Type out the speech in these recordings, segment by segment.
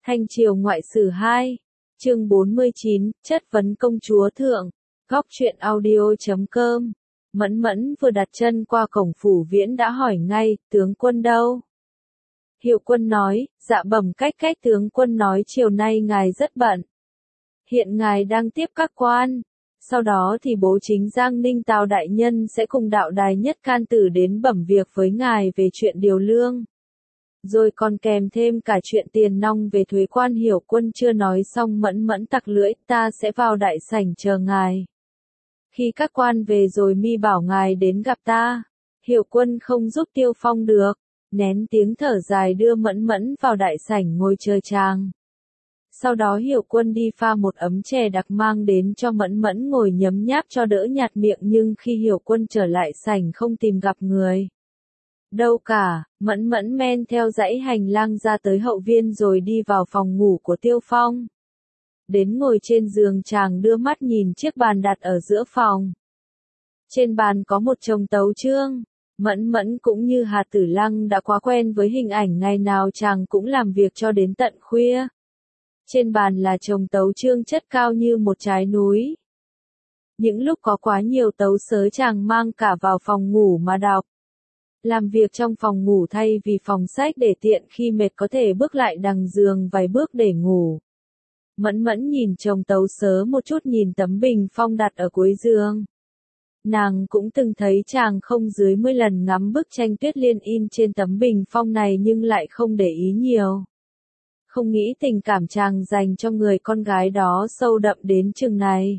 Thanh triều ngoại sử 2, chương 49, chất vấn công chúa thượng, góc truyện audio.com. Mẫn Mẫn vừa đặt chân qua cổng phủ viễn đã hỏi ngay, tướng quân đâu? Hiệu quân nói, dạ bẩm cách tướng quân nói chiều nay ngài rất bận. Hiện ngài đang tiếp các quan. Sau đó thì bố chính Giang Ninh Tào đại nhân sẽ cùng đạo đài nhất can tử đến bẩm việc với ngài về chuyện điều lương. Rồi còn kèm thêm cả chuyện tiền nong về thuế quan. Hiểu quân chưa nói xong Mẫn Mẫn tặc lưỡi, ta sẽ vào đại sảnh chờ ngài. Khi các quan về rồi mi bảo ngài đến gặp ta. Hiểu quân không giúp Tiêu Phong được, nén tiếng thở dài đưa Mẫn Mẫn vào đại sảnh ngồi chờ chàng. Sau đó Hiểu quân đi pha một ấm chè đặc mang đến cho Mẫn Mẫn ngồi nhấm nháp cho đỡ nhạt miệng, nhưng khi Hiểu quân trở lại sảnh không tìm gặp người đâu cả, Mẫn Mẫn men theo dãy hành lang ra tới hậu viên rồi đi vào phòng ngủ của Tiêu Phong. Đến ngồi trên giường chàng đưa mắt nhìn chiếc bàn đặt ở giữa phòng. Trên bàn có một chồng tấu chương. Mẫn Mẫn cũng như Hà Tử Lăng đã quá quen với hình ảnh ngày nào chàng cũng làm việc cho đến tận khuya. Trên bàn là chồng tấu chương chất cao như một trái núi. Những lúc có quá nhiều tấu sớ chàng mang cả vào phòng ngủ mà đọc. Làm việc trong phòng ngủ thay vì phòng sách để tiện khi mệt có thể bước lại đằng giường vài bước để ngủ. Mẫn Mẫn nhìn chồng tấu sớ một chút, nhìn tấm bình phong đặt ở cuối giường. Nàng cũng từng thấy chàng không dưới 10 lần ngắm bức tranh Tuyết Liên in trên tấm bình phong này nhưng lại không để ý nhiều. Không nghĩ tình cảm chàng dành cho người con gái đó sâu đậm đến chừng này.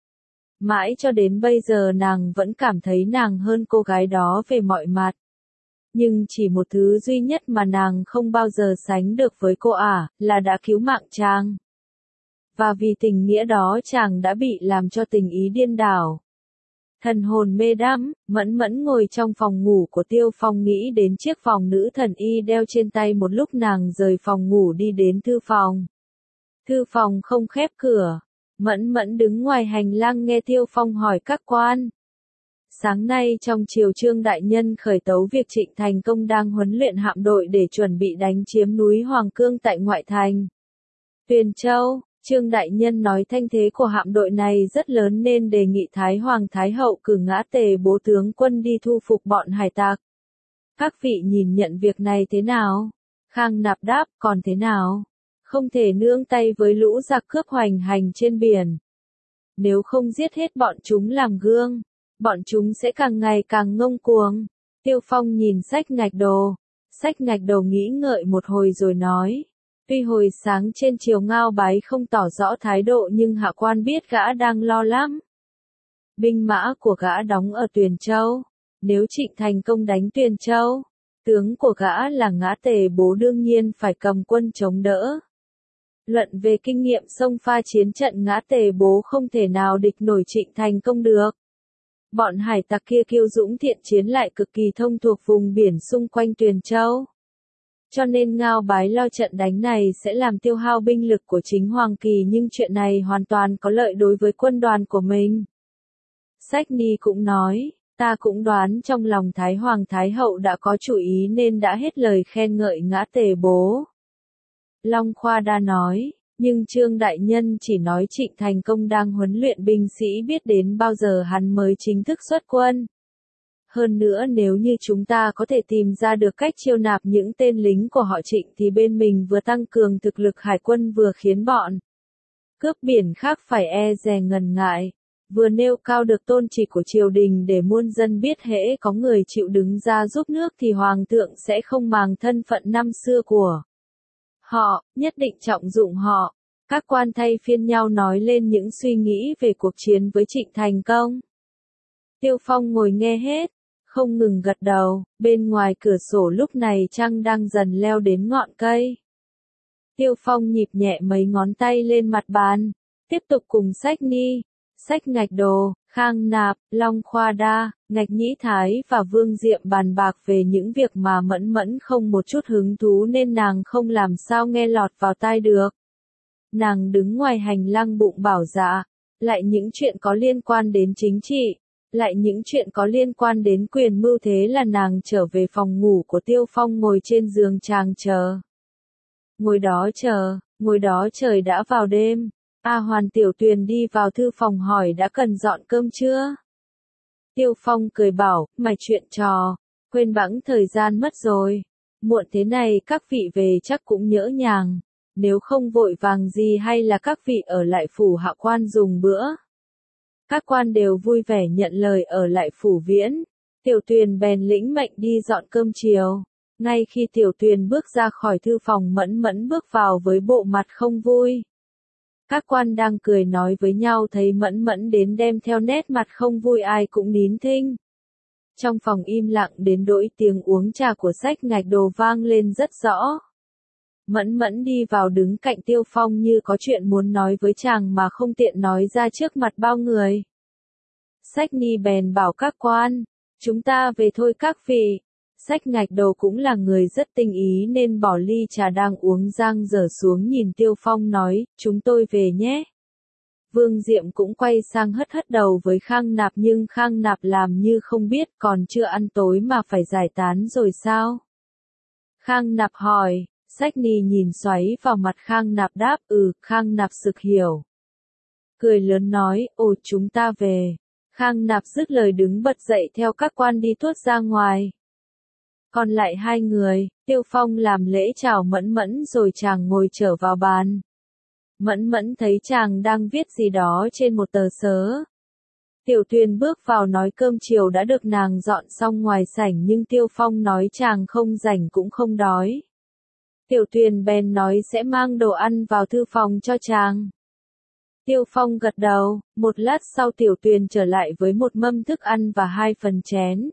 Mãi cho đến bây giờ nàng vẫn cảm thấy nàng hơn cô gái đó về mọi mặt. Nhưng chỉ một thứ duy nhất mà nàng không bao giờ sánh được với cô là đã cứu mạng chàng. Và vì tình nghĩa đó chàng đã bị làm cho tình ý điên đảo. Thần hồn mê đắm, Mẫn Mẫn ngồi trong phòng ngủ của Tiêu Phong nghĩ đến chiếc vòng nữ thần y đeo trên tay. Một lúc nàng rời phòng ngủ đi đến thư phòng. Thư phòng không khép cửa. Mẫn Mẫn đứng ngoài hành lang nghe Tiêu Phong hỏi các quan. Sáng nay trong triều Trương đại nhân khởi tấu việc Trịnh Thành Công đang huấn luyện hạm đội để chuẩn bị đánh chiếm núi Hoàng Cương tại ngoại thành Tuyền Châu. Trương đại nhân nói thanh thế của hạm đội này rất lớn nên đề nghị Thái Hoàng Thái Hậu cử Ngã Tề Bố tướng quân đi thu phục bọn hải tặc. Các vị nhìn nhận việc này thế nào? Khang Nạp đáp, còn thế nào? Không thể nương tay với lũ giặc cướp hoành hành trên biển. Nếu không giết hết bọn chúng làm gương, bọn chúng sẽ càng ngày càng ngông cuồng. Tiêu Phong nhìn Sách Ngạch Đồ. Sách Ngạch Đồ nghĩ ngợi một hồi rồi nói. Tuy hồi sáng trên triều Ngao Bái không tỏ rõ thái độ nhưng hạ quan biết gã đang lo lắm. Binh mã của gã đóng ở Tuyền Châu. Nếu Trịnh Thành Công đánh Tuyền Châu, tướng của gã là Ngã Tề Bố đương nhiên phải cầm quân chống đỡ. Luận về kinh nghiệm xông pha chiến trận Ngã Tề Bố không thể nào địch nổi Trịnh Thành Công được. Bọn hải tặc kia kiêu dũng thiện chiến lại cực kỳ thông thuộc vùng biển xung quanh Tuyền Châu. Cho nên Ngao Bái lo trận đánh này sẽ làm tiêu hao binh lực của chính Hoàng Kỳ, nhưng chuyện này hoàn toàn có lợi đối với quân đoàn của mình. Sách Ni cũng nói, ta cũng đoán trong lòng Thái Hoàng Thái Hậu đã có chủ ý nên đã hết lời khen ngợi Ngã Tề Bố. Long Khoa Đa nói, nhưng Trương đại nhân chỉ nói Trịnh Thành Công đang huấn luyện binh sĩ, biết đến bao giờ hắn mới chính thức xuất quân. Hơn nữa nếu như chúng ta có thể tìm ra được cách chiêu nạp những tên lính của họ Trịnh thì bên mình vừa tăng cường thực lực hải quân vừa khiến bọn cướp biển khác phải e dè ngần ngại, vừa nêu cao được tôn chỉ của triều đình để muôn dân biết hễ có người chịu đứng ra giúp nước thì hoàng thượng sẽ không màng thân phận năm xưa của họ, nhất định trọng dụng họ. Các quan thay phiên nhau nói lên những suy nghĩ về cuộc chiến với Trịnh Thành Công. Tiêu Phong ngồi nghe hết, không ngừng gật đầu. Bên ngoài cửa sổ lúc này trăng đang dần leo đến ngọn cây. Tiêu Phong nhịp nhẹ mấy ngón tay lên mặt bàn, tiếp tục cùng Sách Ni, Sách Ngạch Đồ, Khang Nạp, Long Khoa Đa, Ngạch Nhĩ Thái và Vương Diệm bàn bạc về những việc mà Mẫn Mẫn không một chút hứng thú nên nàng không làm sao nghe lọt vào tai được. Nàng đứng ngoài hành lang bụng bảo dạ, lại những chuyện có liên quan đến chính trị, lại những chuyện có liên quan đến quyền mưu. Thế là nàng trở về phòng ngủ của Tiêu Phong, ngồi trên giường chàng chờ. Ngồi đó chờ, Ngồi đó trời đã vào đêm. A Hoàn Tiểu Tuyền đi vào thư phòng hỏi đã cần dọn cơm chưa? Tiêu Phong cười bảo, mày chuyện trò, quên bẵng thời gian mất rồi. Muộn thế này các vị về chắc cũng nhỡ nhàng. Nếu không vội vàng gì hay là các vị ở lại phủ Hạ Quan dùng bữa. Các quan đều vui vẻ nhận lời ở lại phủ Viễn. Tiểu Tuyền bèn lĩnh mệnh đi dọn cơm chiều. Ngay khi Tiểu Tuyền bước ra khỏi thư phòng Mẫn Mẫn bước vào với bộ mặt không vui. Các quan đang cười nói với nhau thấy Mẫn Mẫn đến đem theo nét mặt không vui ai cũng nín thinh. Trong phòng im lặng đến nỗi tiếng uống trà của Sách Ngạch Đồ vang lên rất rõ. Mẫn Mẫn đi vào đứng cạnh Tiêu Phong như có chuyện muốn nói với chàng mà không tiện nói ra trước mặt bao người. Sách Ni bèn bảo các quan, chúng ta về thôi các vị. Sách Ngạch Đồ cũng là người rất tinh ý nên bỏ ly trà đang uống giang dở xuống nhìn Tiêu Phong nói, chúng tôi về nhé. Vương Diệm cũng quay sang hất hất đầu với Khang Nạp nhưng Khang Nạp làm như không biết còn chưa ăn tối mà phải giải tán rồi sao? Khang Nạp hỏi, Sách Ni nhìn xoáy vào mặt Khang Nạp đáp Khang Nạp sực hiểu. Cười lớn nói, ồ chúng ta về. Khang Nạp dứt lời đứng bật dậy theo các quan đi tuốt ra ngoài. Còn lại hai người, Tiêu Phong làm lễ chào Mẫn Mẫn rồi chàng ngồi trở vào bàn. Mẫn Mẫn thấy chàng đang viết gì đó trên một tờ sớ. Tiểu Tuyền bước vào nói cơm chiều đã được nàng dọn xong ngoài sảnh nhưng Tiêu Phong nói chàng không rảnh cũng không đói. Tiểu Tuyền bèn nói sẽ mang đồ ăn vào thư phòng cho chàng. Tiêu Phong gật đầu, một lát sau Tiểu Tuyền trở lại với một mâm thức ăn và 2 phần chén.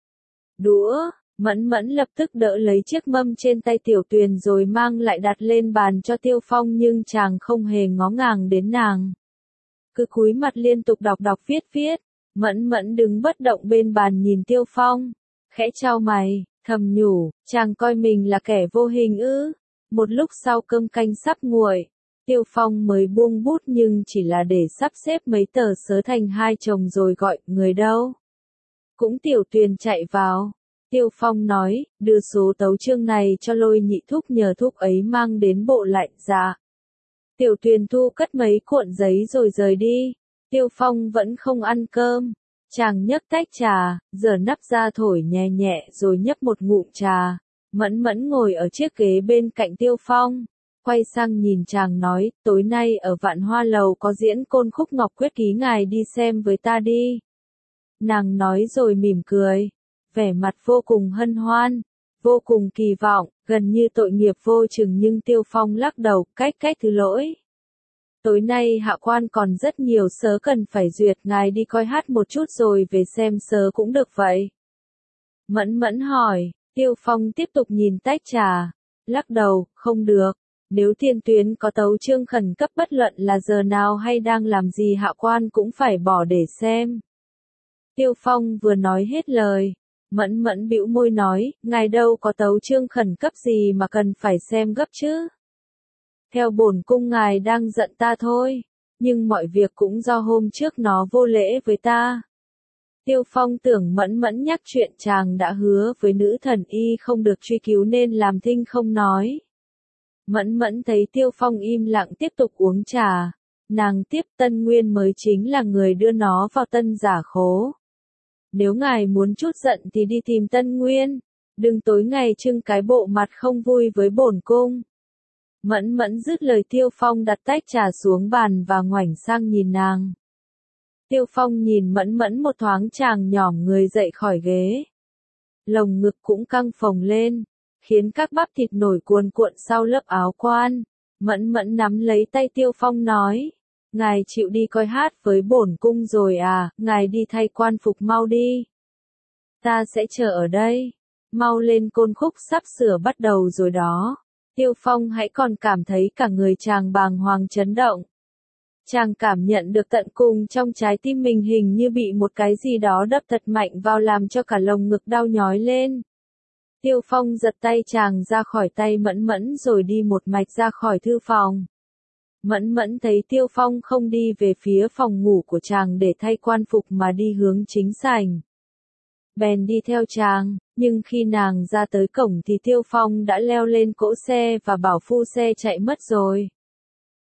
Đũa, Mẫn Mẫn lập tức đỡ lấy chiếc mâm trên tay Tiểu Tuyền rồi mang lại đặt lên bàn cho Tiêu Phong nhưng chàng không hề ngó ngàng đến nàng. Cứ cúi mặt liên tục đọc viết. Mẫn Mẫn đứng bất động bên bàn nhìn Tiêu Phong, khẽ chau mày, thầm nhủ, chàng coi mình là kẻ vô hình ư. Một lúc sau cơm canh sắp nguội, Tiêu Phong mới buông bút nhưng chỉ là để sắp xếp mấy tờ sớ thành 2 chồng rồi gọi, người đâu? Cũng Tiểu Tuyền chạy vào. Tiêu Phong nói, đưa số tấu chương này cho Lôi Nhị thúc nhờ thúc ấy mang đến bộ lại, dạ. Tiểu Tuyền thu cất mấy cuộn giấy rồi rời đi. Tiêu Phong vẫn không ăn cơm. Chàng nhấc tách trà, giở nắp ra thổi nhẹ nhẹ rồi nhấp một ngụm trà. Mẫn Mẫn ngồi ở chiếc ghế bên cạnh Tiêu Phong. Quay sang nhìn chàng nói, tối nay ở Vạn Hoa Lầu có diễn Côn Khúc Ngọc Quyết Ký, ngài đi xem với ta đi. Nàng nói rồi mỉm cười. Vẻ mặt vô cùng hân hoan, vô cùng kỳ vọng, gần như tội nghiệp vô chừng nhưng Tiêu Phong lắc đầu, cách thứ lỗi. Tối nay Hạ Quan còn rất nhiều sớ cần phải duyệt, ngài đi coi hát một chút rồi về xem sớ cũng được vậy. Mẫn Mẫn hỏi, Tiêu Phong tiếp tục nhìn tách trà, lắc đầu, không được. Nếu Thiên Tuyến có tấu chương khẩn cấp bất luận là giờ nào hay đang làm gì Hạ Quan cũng phải bỏ để xem. Tiêu Phong vừa nói hết lời. Mẫn Mẫn bĩu môi nói, ngài đâu có tấu chương khẩn cấp gì mà cần phải xem gấp chứ. Theo bổn cung ngài đang giận ta thôi, nhưng mọi việc cũng do hôm trước nó vô lễ với ta. Tiêu Phong tưởng Mẫn Mẫn nhắc chuyện chàng đã hứa với nữ thần y không được truy cứu nên làm thinh không nói. Mẫn Mẫn thấy Tiêu Phong im lặng tiếp tục uống trà. Nàng tiếp, Tân Nguyên mới chính là người đưa nó vào Tân Giả Khố. Nếu ngài muốn chút giận thì đi tìm Tân Nguyên, đừng tối ngày trưng cái bộ mặt không vui với bổn cung. Mẫn Mẫn dứt lời Tiêu Phong đặt tách trà xuống bàn và ngoảnh sang nhìn nàng. Tiêu Phong nhìn Mẫn Mẫn một thoáng chàng nhỏm người dậy khỏi ghế. Lồng ngực cũng căng phồng lên, khiến các bắp thịt nổi cuồn cuộn sau lớp áo quan. Mẫn Mẫn nắm lấy tay Tiêu Phong nói. Ngài chịu đi coi hát với bổn cung rồi à, ngài đi thay quan phục mau đi. Ta sẽ chờ ở đây. Mau lên, Côn Khúc sắp sửa bắt đầu rồi đó. Tiêu Phong hãy còn cảm thấy cả người chàng bàng hoàng chấn động. Chàng cảm nhận được tận cùng trong trái tim mình hình như bị một cái gì đó đập thật mạnh vào làm cho cả lồng ngực đau nhói lên. Tiêu Phong giật tay chàng ra khỏi tay Mẫn Mẫn rồi đi một mạch ra khỏi thư phòng. Mẫn Mẫn thấy Tiêu Phong không đi về phía phòng ngủ của chàng để thay quan phục mà đi hướng chính sảnh. Bèn đi theo chàng, nhưng khi nàng ra tới cổng thì Tiêu Phong đã leo lên cỗ xe và bảo phu xe chạy mất rồi.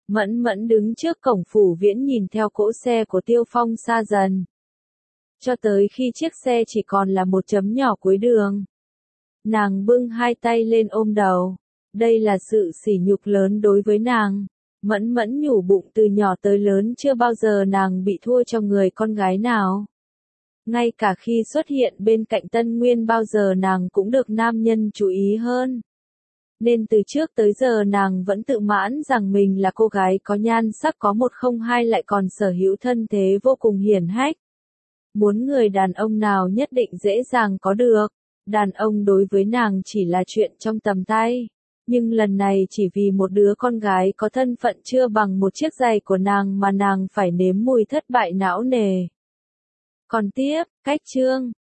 Mẫn Mẫn đứng trước cổng phủ viễn nhìn theo cỗ xe của Tiêu Phong xa dần. Cho tới khi chiếc xe chỉ còn là một chấm nhỏ cuối đường. Nàng bưng hai tay lên ôm đầu. Đây là sự sỉ nhục lớn đối với nàng. Mẫn Mẫn nhủ bụng từ nhỏ tới lớn chưa bao giờ nàng bị thua cho người con gái nào. Ngay cả khi xuất hiện bên cạnh Tân Nguyên bao giờ nàng cũng được nam nhân chú ý hơn. Nên từ trước tới giờ nàng vẫn tự mãn rằng mình là cô gái có nhan sắc có 102 lại còn sở hữu thân thế vô cùng hiển hách. Muốn người đàn ông nào nhất định dễ dàng có được. Đàn ông đối với nàng chỉ là chuyện trong tầm tay. Nhưng lần này chỉ vì một đứa con gái có thân phận chưa bằng một chiếc giày của nàng mà nàng phải nếm mùi thất bại não nề. Còn tiếp, cách chương